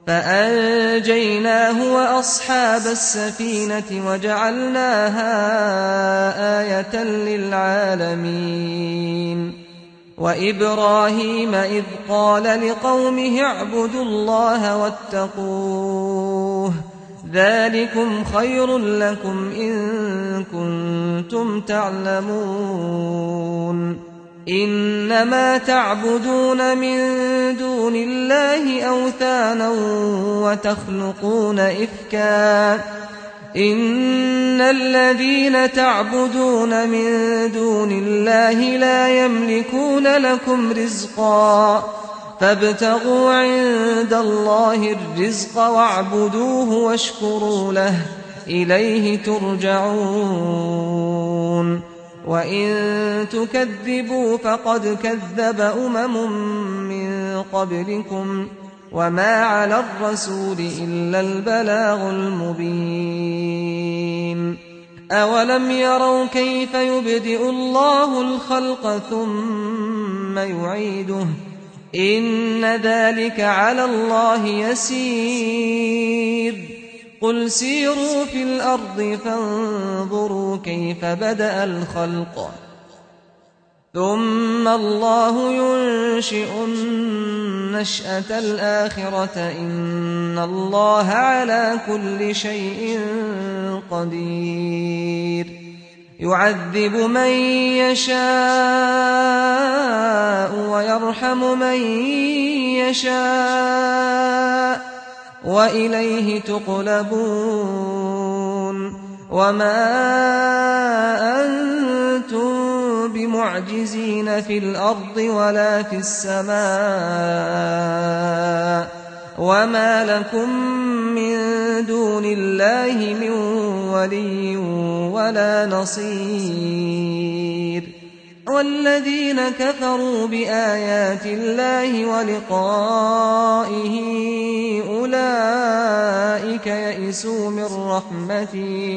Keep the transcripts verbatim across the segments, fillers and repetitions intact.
فأنجيناه وأصحاب السفينة وجعلناها آية للعالمين. وإبراهيم إذ قال لقومه اعبدوا الله واتقوه ذلكم خير لكم إن كنتم تعلمون. إنما تعبدون من دون الله أوثانا وتخلقون إفكا إن الذين تعبدون من دون الله لا يملكون لكم رزقا فابتغوا عند الله الرزق واعبدوه واشكروا له إليه ترجعون. وإن تكذبوا فقد كذب أمم من قبلكم وما على الرسول إلا البلاغ المبين. أولم يروا كيف يبدئ الله الخلق ثم يعيده إن ذلك على الله يسير. قل سيروا في الأرض فانظروا كيف بدأ الخلق ثم الله ينشئ النشأة الآخرة إن الله على كل شيء قدير. يعذب من يشاء ويرحم من يشاء وإليه تقلبون. وما أنتم بمعجزين في الأرض ولا في السماء وما لكم من دون الله من ولي ولا نصير. والذين كفروا بآيات الله ولقائه أولئك يئسوا من رحمتي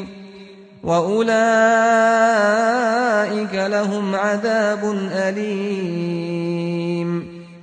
وأولئك لهم عذاب أليم.